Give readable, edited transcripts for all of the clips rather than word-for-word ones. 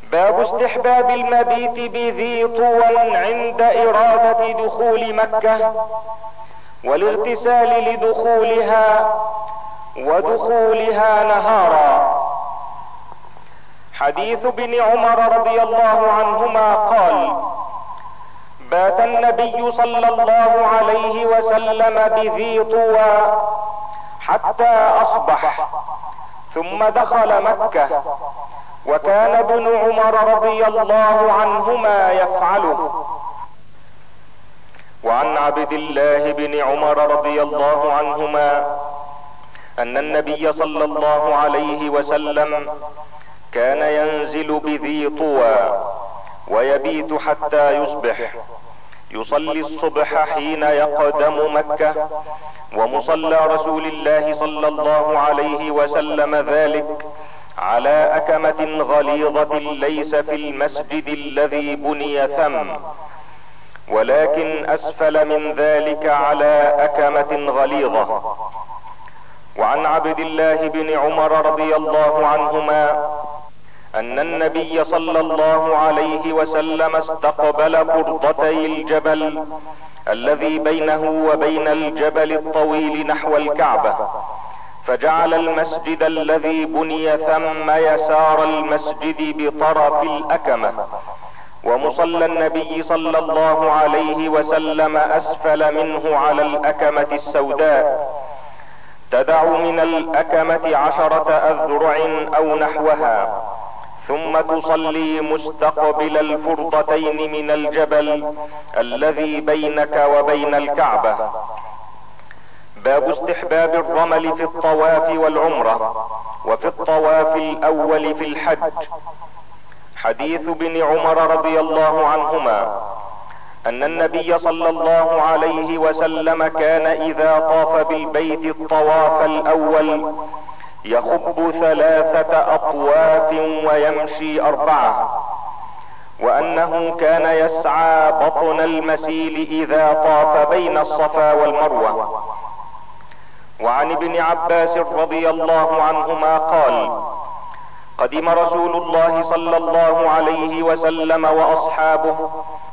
باب استحباب المبيت بذي طوى عند ارادة دخول مكة والاغتسال لدخولها ودخولها نهارا. حديث ابن عمر رضي الله عنهما قال: بات النبي صلى الله عليه وسلم بذي طوى حتى اصبح ثم دخل مكة، وكان ابن عمر رضي الله عنهما يفعله. وعن عبد الله بن عمر رضي الله عنهما ان النبي صلى الله عليه وسلم كان ينزل بذي طوى ويبيت حتى يصبح، يصلي الصبح حين يقدم مكة، ومصلى رسول الله صلى الله عليه وسلم ذلك على أكمة غليظة ليس في المسجد الذي بني ثم، ولكن اسفل من ذلك على أكمة غليظة. وعن عبد الله بن عمر رضي الله عنهما ان النبي صلى الله عليه وسلم استقبل قرضتي الجبل الذي بينه وبين الجبل الطويل نحو الكعبة، فجعل المسجد الذي بني ثم يسار المسجد بطرف الأكمة، ومصلى النبي صلى الله عليه وسلم اسفل منه على الأكمة السوداء، تدع من الأكمة 10 أذرع او نحوها، ثم تصلي مستقبل الفرضتين من الجبل الذي بينك وبين الكعبة. باب استحباب الرمل في الطواف والعمرة وفي الطواف الاول في الحج. حديث ابن عمر رضي الله عنهما ان النبي صلى الله عليه وسلم كان اذا طاف بالبيت الطواف الاول يخب 3 أطواف ويمشي 4، وانه كان يسعى بطن المسيل اذا طاف بين الصفا والمروة. وعن ابن عباس رضي الله عنهما قال: قدم رسول الله صلى الله عليه وسلم واصحابه،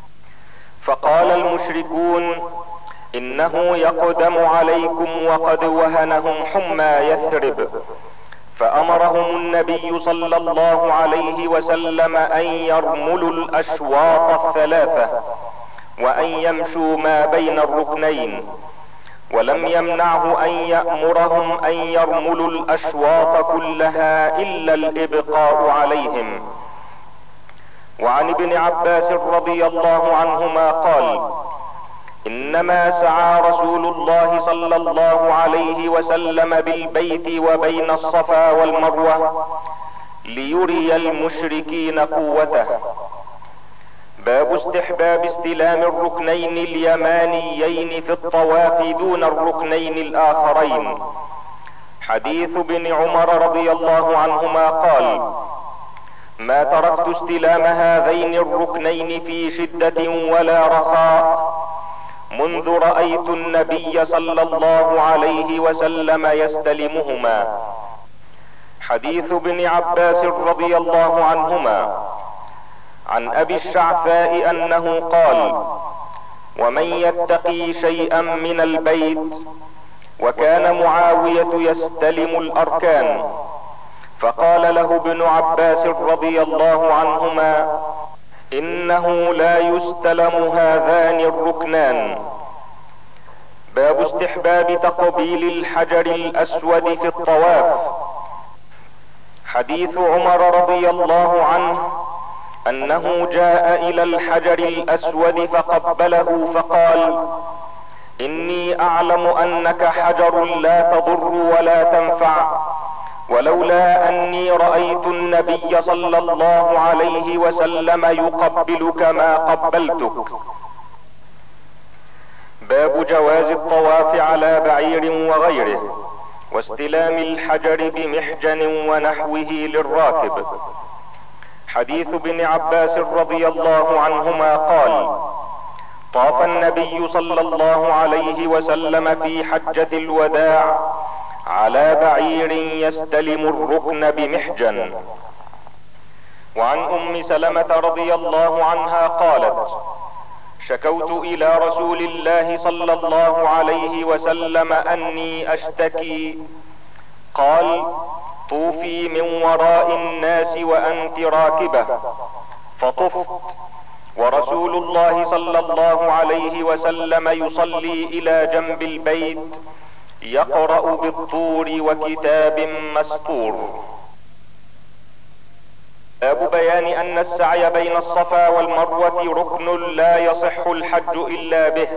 فقال المشركون: انه يقدم عليكم وقد وهنهم حمى يثرب، فامرهم النبي صلى الله عليه وسلم ان يرملوا الاشواط 3 وان يمشوا ما بين الركنين، ولم يمنعه ان يأمرهم ان يرملوا الاشواط كلها الا الابقاء عليهم. وعن ابن عباس رضي الله عنهما قال: انما سعى رسول الله صلى الله عليه وسلم بالبيت وبين الصفا والمروة ليري المشركين قوته. باب استحباب استلام الركنين اليمانيين في الطواف دون الركنين الاخرين. حديث ابن عمر رضي الله عنهما قال: ما تركت استلام هذين الركنين في شدة ولا رخاء منذ رأيت النبي صلى الله عليه وسلم يستلمهما. حديث ابن عباس رضي الله عنهما عن ابي الشعثاء انه قال: ومن يتقي شيئا من البيت. وكان معاوية يستلم الاركان، فقال له ابن عباس رضي الله عنهما: انه لا يستلم هذان الركنان. باب استحباب تقبيل الحجر الاسود في الطواف. حديث عمر رضي الله عنه انه جاء الى الحجر الاسود فقبله فقال: اني اعلم انك حجر لا تضر ولا تنفع، ولولا اني رأيت النبي صلى الله عليه وسلم يقبلك ما قبلتك. باب جواز الطواف على بعير وغيره واستلام الحجر بمحجن ونحوه للراكب. حديث ابن عباس رضي الله عنهما قال: طاف النبي صلى الله عليه وسلم في حجة الوداع على بعير يستلم الركن بمحجن. وعن ام سلمة رضي الله عنها قالت: شكوت الى رسول الله صلى الله عليه وسلم اني اشتكي، قال: طوفي من وراء الناس وانت راكبة، فطفت ورسول الله صلى الله عليه وسلم يصلي الى جنب البيت يقرأ بالطور وكتاب مسطور. باب بيان ان السعي بين الصفا والمروة ركن لا يصح الحج الا به.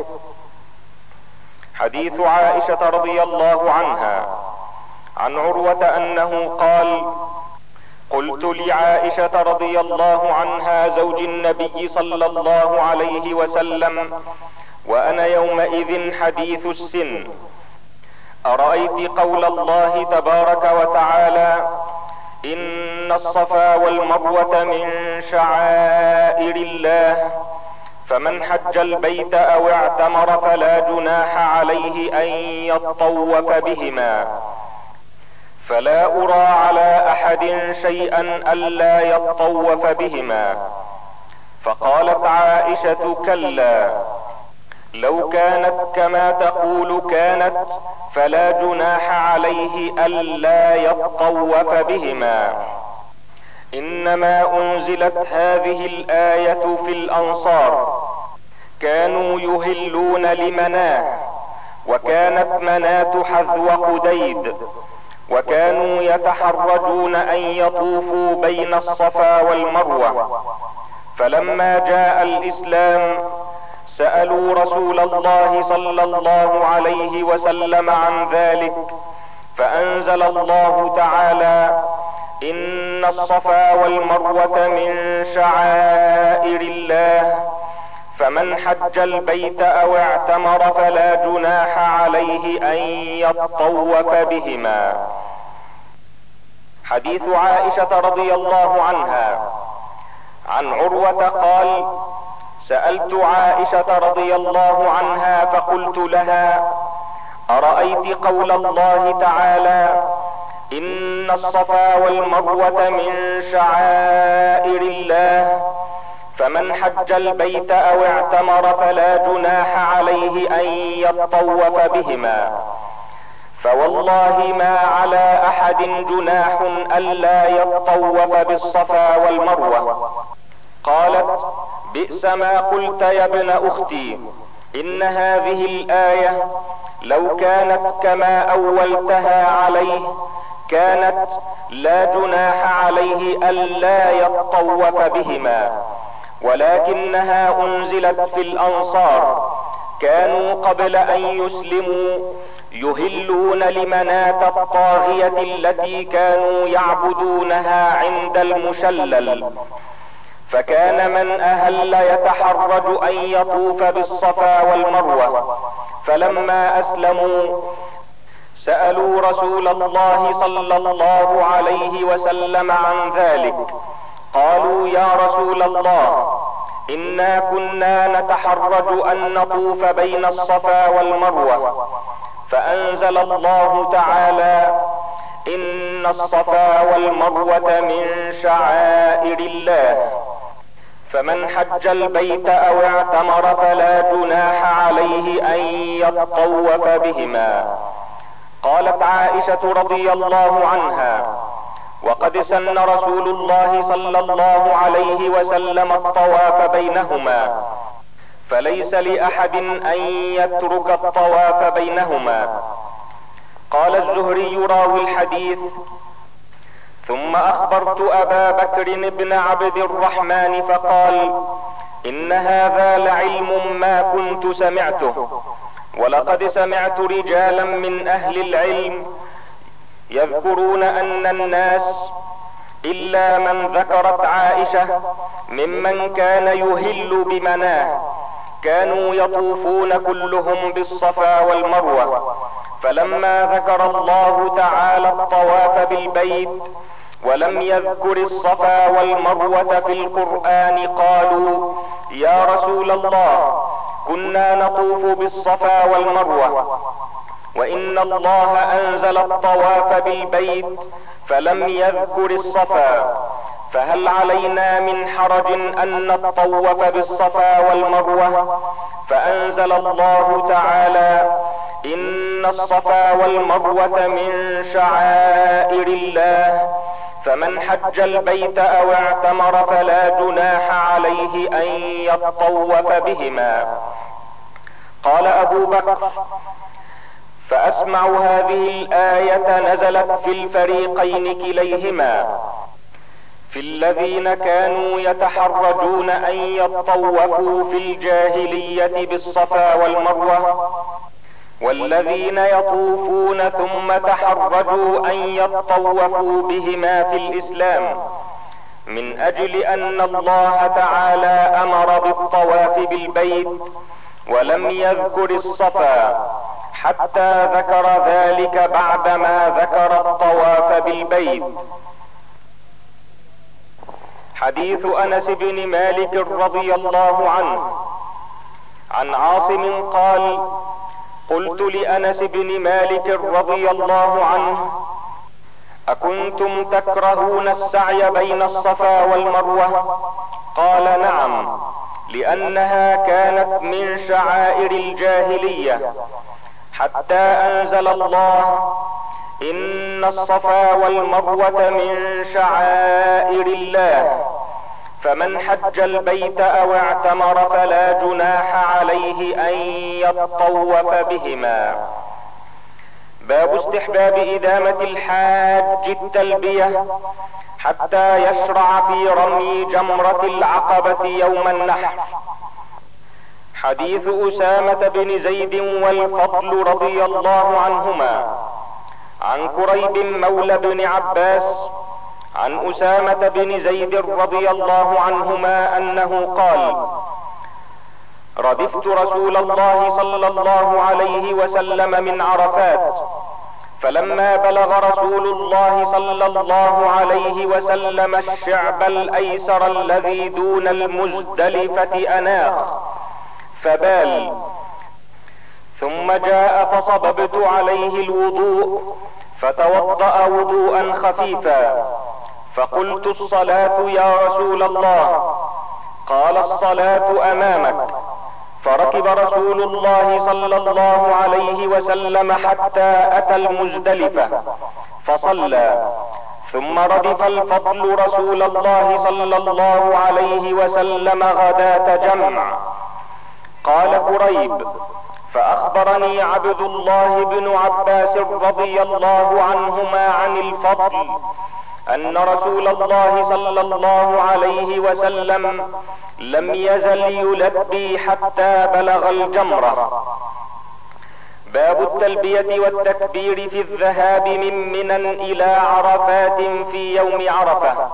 حديث عائشة رضي الله عنها عن عروة انه قال: قلت لعائشة رضي الله عنها زوج النبي صلى الله عليه وسلم وانا يومئذ حديث السن: أرأيت قول الله تبارك وتعالى: إن الصفا والمروة من شعائر الله، فمن حج البيت أو اعتمر فلا جناح عليه أن يطوف بهما، فلا أرى على أحد شيئا ألا يطوف بهما. فقالت عائشة: كلا، لو كانت كما تقول كانت، فلا جناح عليه ألا يطوف بهما. إنما أنزلت هذه الآية في الأنصار، كانوا يهلون لمناه، وكانت مناة حذو قديد، وكانوا يتحرجون أن يطوفوا بين الصفا والمروة. فلما جاء الإسلام سألوا رسول الله صلى الله عليه وسلم عن ذلك، فأنزل الله تعالى: إن الصفا والمروة من شعائر الله، فمن حج البيت أو اعتمر فلا جناح عليه أن يطوف بهما. حديث عائشة رضي الله عنها عن عروة قال: سألت عائشة رضي الله عنها فقلت لها: أرأيت قول الله تعالى: إن الصفا والمروة من شعائر الله، فمن حج البيت أو اعتمر فلا جناح عليه أن يطوف بهما، فوالله ما على أحد جناح ألا يطوف بالصفا والمروة. قالت: بئس ما قلت يا ابن أختي، إن هذه الآية لو كانت كما أولتها عليه كانت لا جناح عليه ألا يطوف بهما، ولكنها أنزلت في الأنصار، كانوا قبل أن يسلموا يهلون لمناة الطاغية التي كانوا يعبدونها عند المشلل، فكان من أهل يتحرج أن يطوف بالصفا والمروة. فلما أسلموا سألوا رسول الله صلى الله عليه وسلم عن ذلك، قالوا: يا رسول الله، إنا كنا نتحرج أن نطوف بين الصفا والمروة، فأنزل الله تعالى: إن الصفا والمروة من شعائر الله، فمن حج البيت أو اعتمر فلا جناح عليه أن يطوف بهما. قالت عائشة رضي الله عنها: وقد سن رسول الله صلى الله عليه وسلم الطواف بينهما، فليس لأحد أن يترك الطواف بينهما. قال الزهري راوي الحديث: ثم أخبرت أبا بكر بن عبد الرحمن فقال: إن هذا لعلم ما كنت سمعته، ولقد سمعت رجالا من أهل العلم يذكرون أن الناس إلا من ذكرت عائشة ممن كان يهل بمناه كانوا يطوفون كلهم بالصفا والمروة، فلما ذكر الله تعالى الطواف بالبيت ولم يذكر الصفا والمروة في القرآن قالوا: يا رسول الله، كنا نطوف بالصفا والمروة، وإن الله أنزل الطواف بالبيت فلم يذكر الصفا، فهل علينا من حرج ان نطوف بالصفا والمروة؟ فانزل الله تعالى: ان الصفا والمروة من شعائر الله، فمن حج البيت او اعتمر فلا جناح عليه ان يطوف بهما. قال ابو بكر: فاسمع هذه الآية نزلت في الفريقين كليهما، في الذين كانوا يتحرجون ان يطوفوا في الجاهلية بالصفا والمروة، والذين يطوفون ثم تحرجوا ان يطوفوا بهما في الاسلام، من اجل ان الله تعالى امر بالطواف بالبيت ولم يذكر الصفا، حتى ذكر ذلك بعدما ذكر الطواف بالبيت. حديث انس بن مالك رضي الله عنه عن عاصم قال: قلت لانس بن مالك رضي الله عنه: اكنتم تكرهون السعي بين الصفا والمروة؟ قال: نعم، لانها كانت من شعائر الجاهلية، حتى انزل الله: ان الصفا والمروة من شعائر الله، فمن حج البيت او اعتمر فلا جناح عليه ان يطوف بهما. باب استحباب ادامة الحاج التلبية حتى يشرع في رمي جمرة العقبة يوم النحر. حديث اسامة بن زيد والفضل رضي الله عنهما عن كريب مولى بن عباس عن اسامة بن زيد رضي الله عنهما انه قال: ردفت رسول الله صلى الله عليه وسلم من عرفات، فلما بلغ رسول الله صلى الله عليه وسلم الشعب الايسر الذي دون المزدلفة اناخ فبال، ثم جاء فصببت عليه الوضوء فتوضأ وضوءا خفيفا، فقلت: الصلاة يا رسول الله؟ قال: الصلاة امامك. فركب رسول الله صلى الله عليه وسلم حتى اتى المزدلفة فصلى، ثم ردف الفضل رسول الله صلى الله عليه وسلم غداة جمع. قال كريب: فاخبرني عبد الله بن عباس رضي الله عنهما عن الفضل ان رسول الله صلى الله عليه وسلم لم يزل يلبي حتى بلغ الجمرة. باب التلبية والتكبير في الذهاب من منى الى عرفات في يوم عرفة.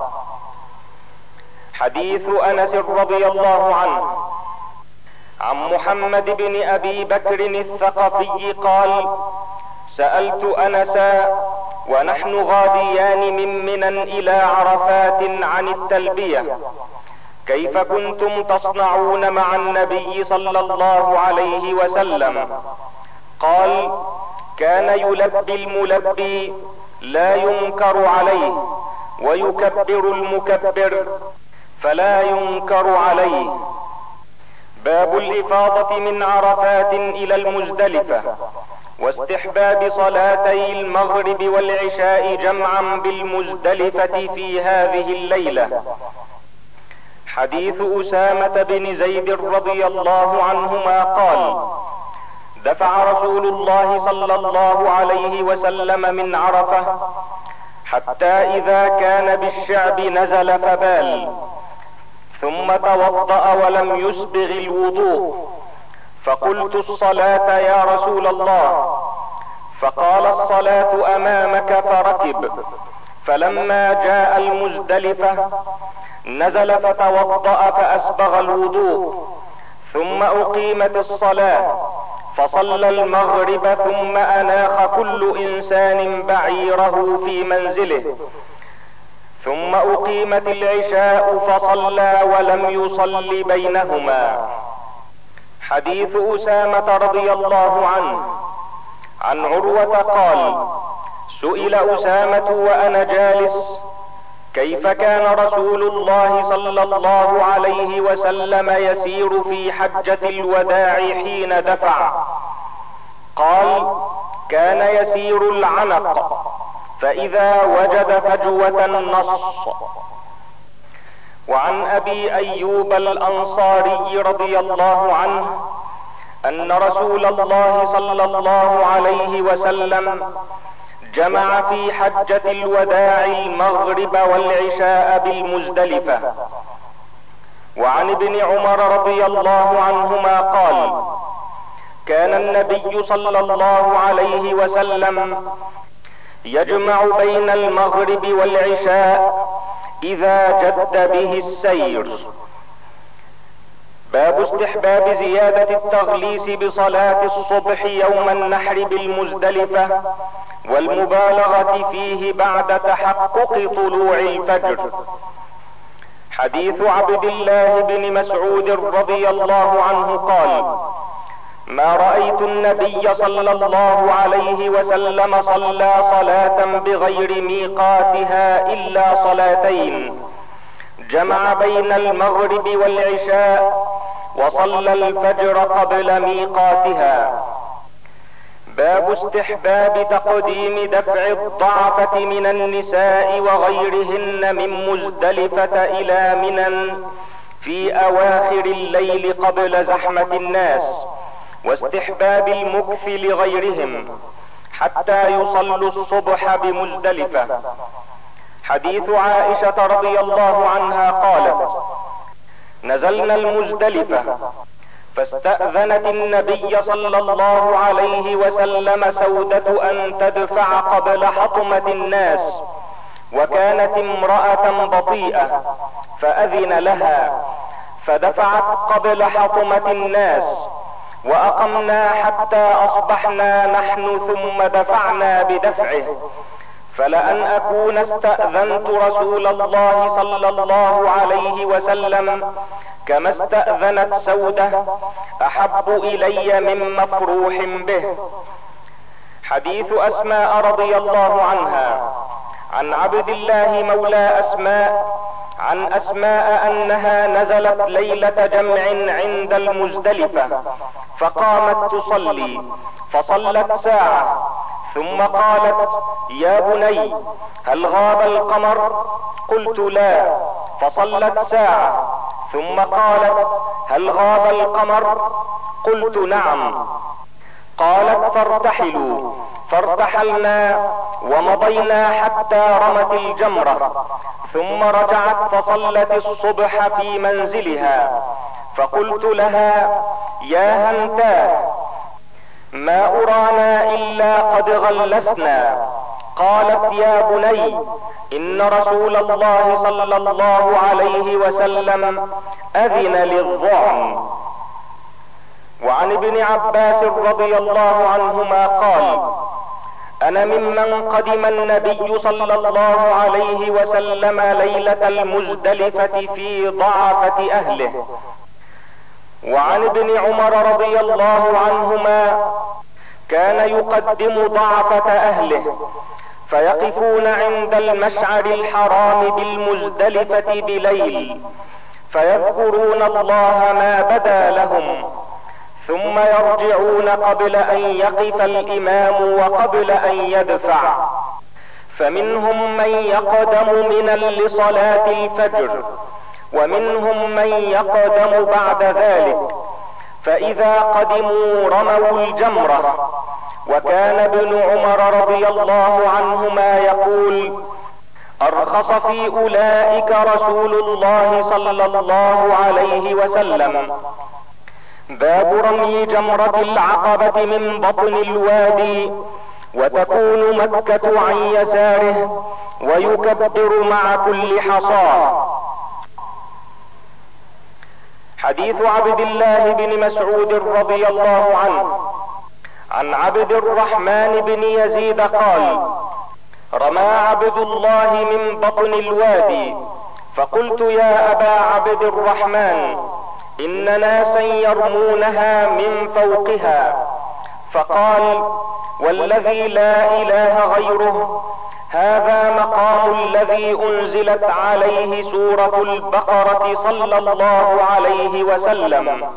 حديث انس رضي الله عنه عن محمد بن ابي بكر الثقفي قال: سألت انسا ونحن غاديان من منى الى عرفات عن التلبية: كيف كنتم تصنعون مع النبي صلى الله عليه وسلم؟ قال: كان يلبي الملبي لا ينكر عليه، ويكبر المكبر فلا ينكر عليه. باب الافاضة من عرفات الى المزدلفة، واستحباب صلاتي المغرب والعشاء جمعا بالمزدلفة في هذه الليلة. حديث اسامة بن زيد رضي الله عنهما قال: دفع رسول الله صلى الله عليه وسلم من عرفة حتى اذا كان بالشعب نزل فبال، ثم توضأ ولم يسبغ الوضوء، فقلت: الصلاة يا رسول الله؟ فقال: الصلاة امامك. فركب، فلما جاء المزدلفة نزل فتوضأ فاسبغ الوضوء، ثم اقيمت الصلاة فصلى المغرب، ثم اناخ كل انسان بعيره في منزله، ثم اقيمت العشاء فصلى ولم يصل بينهما. حديث اسامة رضي الله عنه عن عروة قال: سئل اسامة وانا جالس كيف كان رسول الله صلى الله عليه وسلم يسير في حجة الوداع حين دفع؟ قال: كان يسير العنق، فاذا وجد فجوة نص. وعن ابي ايوب الانصاري رضي الله عنه ان رسول الله صلى الله عليه وسلم جمع في حجة الوداع المغرب والعشاء بالمزدلفة. وعن ابن عمر رضي الله عنهما قال: كان النبي صلى الله عليه وسلم يجمع بين المغرب والعشاء اذا جد به السير. باب استحباب زيادة التغليس بصلاة الصبح يوم النحر بالمزدلفة والمبالغة فيه بعد تحقق طلوع الفجر. حديث عبد الله بن مسعود رضي الله عنه قال: ما رأيت النبي صلى الله عليه وسلم صلى صلاة بغير ميقاتها الا صلاتين، جمع بين المغرب والعشاء وصلى الفجر قبل ميقاتها. باب استحباب تقديم دفع الضعفة من النساء وغيرهن من مزدلفة الى منى في اواخر الليل قبل زحمة الناس، واستحباب المكث لغيرهم حتى يصلوا الصبح بمزدلفة. حديث عائشة رضي الله عنها قالت: نزلنا المزدلفة فاستأذنت النبي صلى الله عليه وسلم سودة ان تدفع قبل حطمة الناس، وكانت امرأة بطيئة فأذن لها فدفعت قبل حطمة الناس، واقمنا حتى اصبحنا نحن ثم دفعنا بدفعه، فلأن اكون استأذنت رسول الله صلى الله عليه وسلم كما استأذنت سودة احب الي من مفروح به. حديث اسماء رضي الله عنها عن عبد الله مولى اسماء عن اسماء انها نزلت ليلة جمع عند المزدلفة فقامت تصلي فصلت ساعة، ثم قالت: يا بني هل غاب القمر؟ قلت: لا. فصلت ساعة، ثم قالت: هل غاب القمر؟ قلت: نعم. قالت: فارتحلوا. فارتحلنا ومضينا حتى رمت الجمرة، ثم رجعت فصلت الصبح في منزلها، فقلت لها: يا هنتاه ما ارانا الا قد غلسنا. قالت: يا بني ان رسول الله صلى الله عليه وسلم اذن للظعن. وعن ابن عباس رضي الله عنهما قال: انا ممن قدم النبي صلى الله عليه وسلم ليلة المزدلفة في ضعفة اهله. وعن ابن عمر رضي الله عنهما كان يقدم ضعفة اهله فيقفون عند المشعر الحرام بالمزدلفة بليل فيذكرون الله ما بدا لهم، ثم يرجعون قبل ان يقف الامام وقبل ان يدفع، فمنهم من يقدم منا لصلاة الفجر، ومنهم من يقدم بعد ذلك، فاذا قدموا رموا الجمرة. وكان ابن عمر رضي الله عنهما يقول: ارخص في اولئك رسول الله صلى الله عليه وسلم. باب رمي جمرة العقبة من بطن الوادي، وتكون مكة عن يساره، ويكبر مع كل حصاة. حديث عبد الله بن مسعود رضي الله عنه عن عبد الرحمن بن يزيد قال: رمى عبد الله من بطن الوادي، فقلت: يا ابا عبد الرحمن ان ناسا يرمونها من فوقها. فقال: والذي لا اله غيره هذا مقام الذي انزلت عليه سورة البقرة صلى الله عليه وسلم.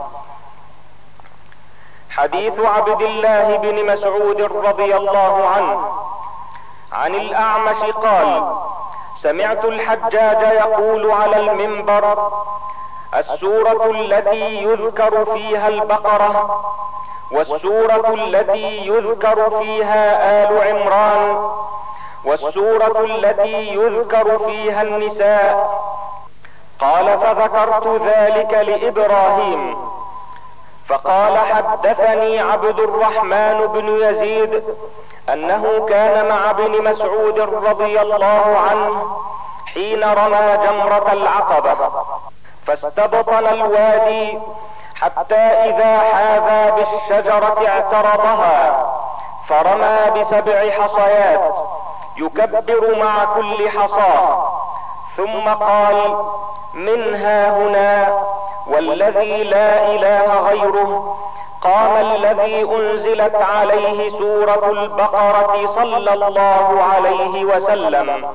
حديث عبد الله بن مسعود رضي الله عنه عن الأعمش قال: سمعت الحجاج يقول على المنبر: السورة التي يذكر فيها البقرة، والسورة التي يذكر فيها آل عمران، والسورة التي يذكر فيها النساء. قال: فذكرت ذلك لإبراهيم، فقال: حدثني عبد الرحمن بن يزيد انه كان مع ابن مسعود رضي الله عنه حين رمى جمرة العقبة، فاستبطن الوادي حتى اذا حاذى بالشجرة اعترضها، فرمى ب7 حصيات يكبر مع كل حصاة، ثم قال: منها هنا والذي لا اله غيره قام الذي انزلت عليه سورة البقرة صلى الله عليه وسلم.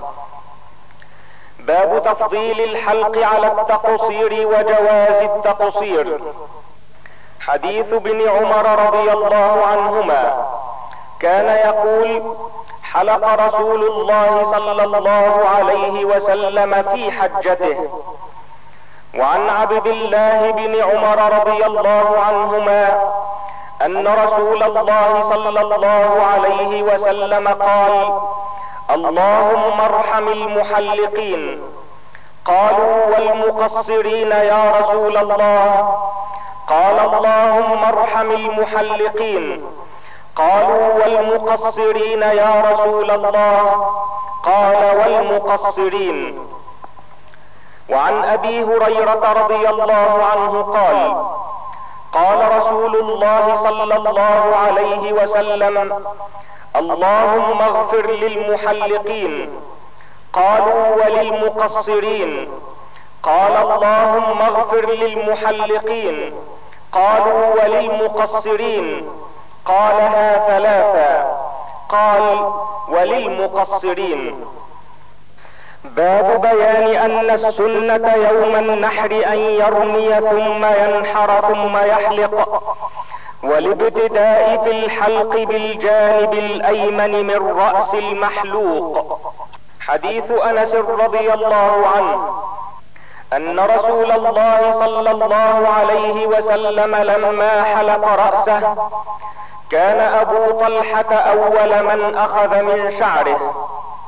باب تفضيل الحلق على التقصير وجواز التقصير. حديث ابن عمر رضي الله عنهما كان يقول: حلق رسول الله صلى الله عليه وسلم في حجته. وعن عبد الله بن عمر رضي الله عنهما ان رسول الله صلى الله عليه وسلم قال: اللهم ارحم المحلقين. قالوا: والمقصرين يا رسول الله؟ قال: اللهم ارحم المحلقين. قالوا: والمقصرين يا رسول الله؟ قال: والمقصرين. وعن ابي هريرة رضي الله عنه قال: قال رسول الله صلى الله عليه وسلم: اللهم اغفر للمحلقين. قالوا: وللمقصرين؟ قال: اللهم اغفر للمحلقين. قالوا: وللمقصرين؟ قالها 3. قال: وللمقصرين. باب بيان ان السنة يوم النحر ان يرمي ثم ينحر ثم يحلق، والابتداء في الحلق بالجانب الايمن من رأس المحلوق. حديث انس رضي الله عنه ان رسول الله صلى الله عليه وسلم لما حلق رأسه كان ابو طلحة اول من اخذ من شعره.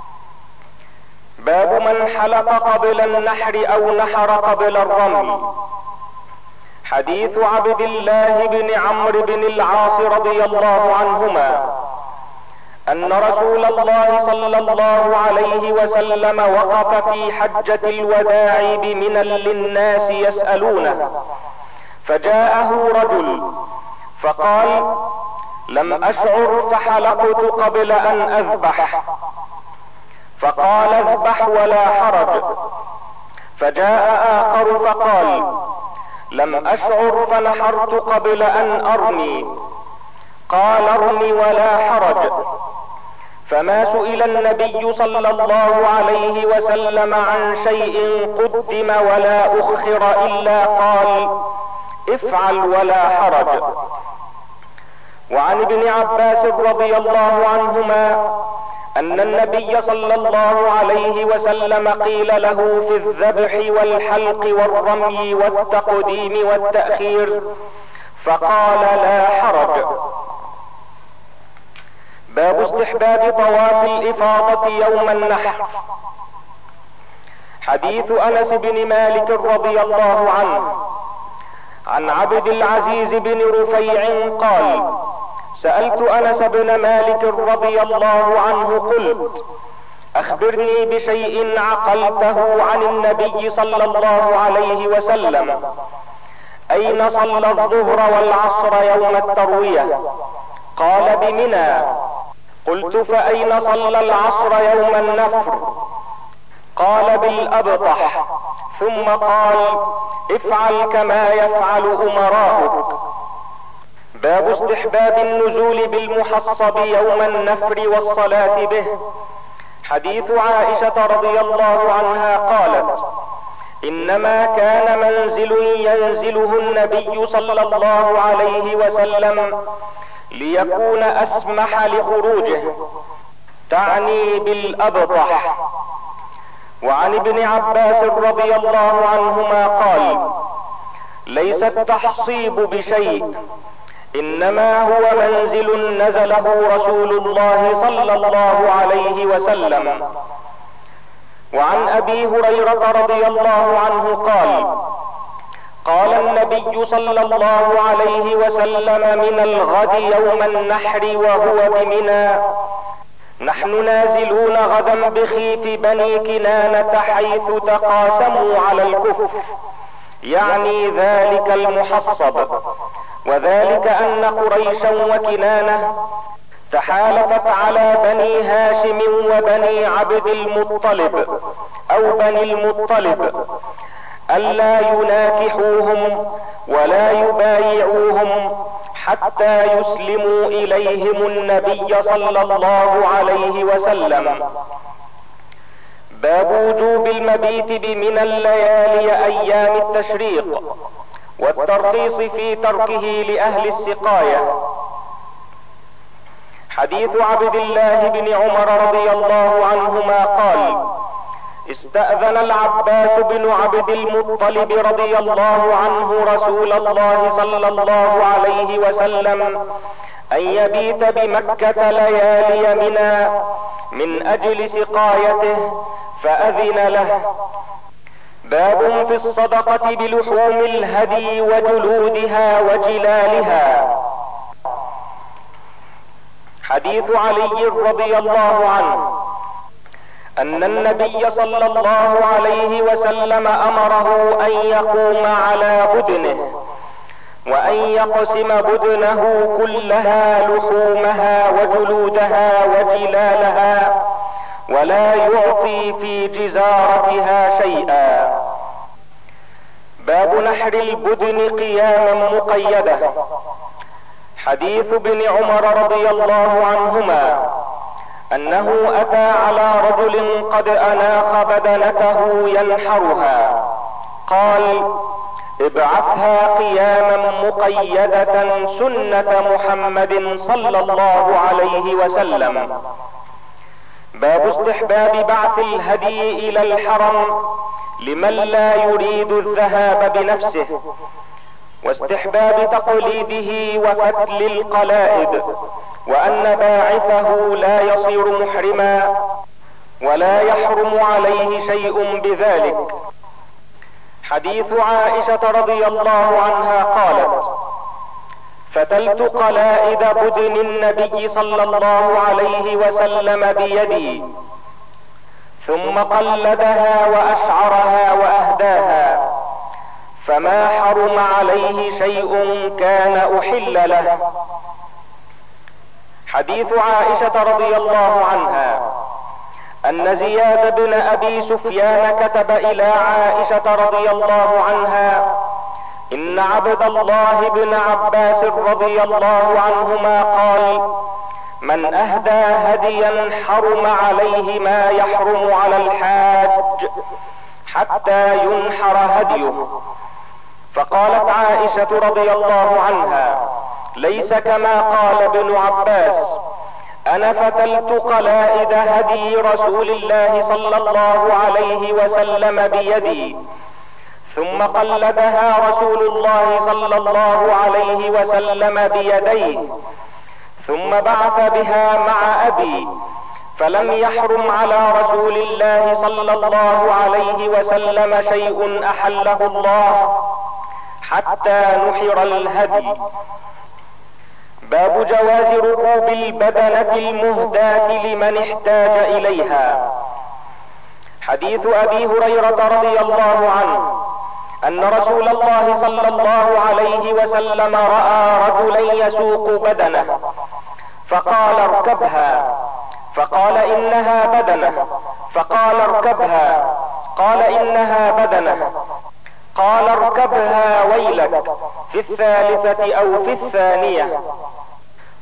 باب من حلق قبل النحر او نحر قبل الرمي. حديث عبد الله بن عمرو بن العاص رضي الله عنهما ان رسول الله صلى الله عليه وسلم وقف في حجة الوداع بمنى للناس يسألونه، فجاءه رجل فقال: لم اشعر فحلقت قبل ان اذبح. فقال: اذبح ولا حرج. فجاء اخر فقال: لم اشعر فنحرت قبل ان ارمي. قال: ارمي ولا حرج. فما سئل النبي صلى الله عليه وسلم عن شيء قدم ولا اخر الا قال: افعل ولا حرج. وعن ابن عباس رضي الله عنهما ان النبي صلى الله عليه وسلم قيل له في الذبح والحلق والرمي والتقديم والتأخير فقال: لا حرج. باب استحباب طواف الافاضة يوم النحر. حديث انس بن مالك رضي الله عنه عن عبد العزيز بن رفيع قال: سألت انس بن مالك رضي الله عنه قلت: اخبرني بشيء عقلته عن النبي صلى الله عليه وسلم، اين صلى الظهر والعصر يوم التروية؟ قال: بمنى. قلت: فاين صلى العصر يوم النفر؟ قال: بالابطح. ثم قال: افعل كما يفعل امراؤك. باب استحباب النزول بالمحصب يوم النفر والصلاة به. حديث عائشة رضي الله عنها قالت: انما كان منزل ينزله النبي صلى الله عليه وسلم ليكون اسمح لخروجه، تعني بالابطح. وعن ابن عباس رضي الله عنهما قال: ليس التحصيب بشيء، انما هو منزل نزله رسول الله صلى الله عليه وسلم. وعن ابي هريرة رضي الله عنه قال: قال النبي صلى الله عليه وسلم: من الغد يوم النحر وهو بمنى: نحن نازلون غدا بخيف بني كنانة حيث تقاسموا على الكفر، يعني ذلك المحصب. وذلك ان قريشا وكنانة تحالفت على بني هاشم وبني عبد المطلب او بني المطلب الا يناكحوهم ولا يبايعوهم حتى يسلموا اليهم النبي صلى الله عليه وسلم. باب وجوب المبيت بمنى الليالي ايام التشريق، والترخيص في تركه لاهل السقاية. حديث عبد الله بن عمر رضي الله عنهما قال: استأذن العباس بن عبد المطلب رضي الله عنه رسول الله صلى الله عليه وسلم ان يبيت بمكة ليالي منى من اجل سقايته، فاذن له. باب في الصدقة بلحوم الهدي وجلودها وجلالها. حديث علي رضي الله عنه ان النبي صلى الله عليه وسلم امره ان يقوم على بدنه وان يقسم بدنه كلها لحومها وجلودها وجلالها، ولا يعطي في جزارتها شيئا. باب نحر البدن قياما مقيدة. حديث ابن عمر رضي الله عنهما انه اتى على رجل قد اناخ بدنته ينحرها، قال: ابعثها قياما مقيدة سنة محمد صلى الله عليه وسلم. باب استحباب بعث الهدي الى الحرم لمن لا يريد الذهاب بنفسه، واستحباب تقليده وفتل القلائد، وان باعثه لا يصير محرما ولا يحرم عليه شيء بذلك. حديث عائشة رضي الله عنها قالت: فتلت قلائد بدن النبي صلى الله عليه وسلم بيدي، ثم قلدها واشعرها واهداها، فما حرم عليه شيء كان احل له. حديث عائشة رضي الله عنها ان زياد بن ابي سفيان كتب الى عائشة رضي الله عنها: ان عبد الله بن عباس رضي الله عنهما قال: من اهدى هديا حرم عليه ما يحرم على الحاج حتى ينحر هديه. فقالت عائشة رضي الله عنها: ليس كما قال ابن عباس، انا فتلت قلائد هدي رسول الله صلى الله عليه وسلم بيدي، ثم قلدها رسول الله صلى الله عليه وسلم بيديه، ثم بعث بها مع ابي، فلم يحرم على رسول الله صلى الله عليه وسلم شيء احله الله حتى نحر الهدي. باب جواز ركوب البدنة المهداة لمن احتاج اليها. حديث ابي هريرة رضي الله عنه ان رسول الله صلى الله عليه وسلم رأى رجلا يسوق بدنه، فقال: اركبها. فقال: انها بدنه. فقال: اركبها. قال: انها بدنه. قال: اركبها ويلك، في الثالثة او في الثانية.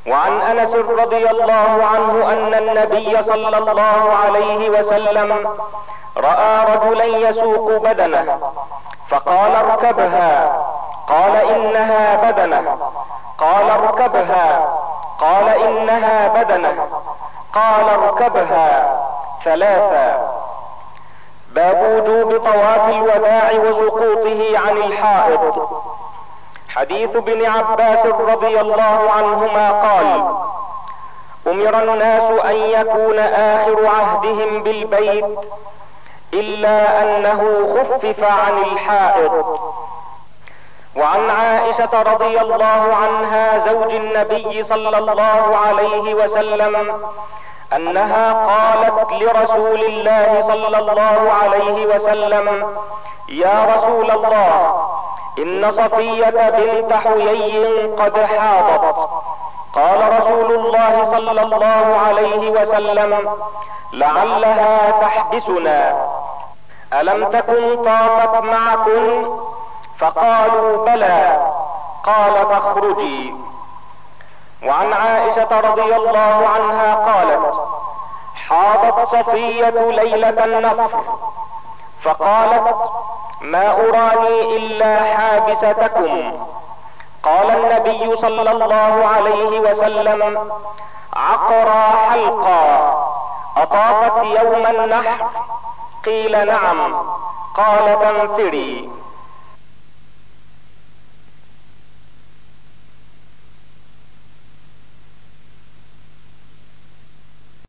وعن انس رضي الله عنه ان النبي صلى الله عليه وسلم راى رجلا يسوق بدنه فقال اركبها، قال انها بدنه، قال اركبها، قال انها بدنه، قال اركبها ثلاثا. باب وجوب طواف الوداع وسقوطه عن الحائض. حديث ابن عباس رضي الله عنهما قال: امر الناس ان يكون اخر عهدهم بالبيت الا انه خفف عن الحائض. وعن عائشة رضي الله عنها زوج النبي صلى الله عليه وسلم انها قالت لرسول الله صلى الله عليه وسلم: يا رسول الله، ان صفية بنت حيي قد حاضت. قال رسول الله صلى الله عليه وسلم: لعلها تحبسنا، الم تكن طافت معكن؟ فقالوا بلى. قال فاخرجي. وعن عائشة رضي الله عنها قالت: حاضت صفية ليلة النفر فقالت: ما اراني الا حابستكم. قال النبي صلى الله عليه وسلم: عقرا حلقا، اطافت يوم النحر؟ قيل نعم. قال فانفري.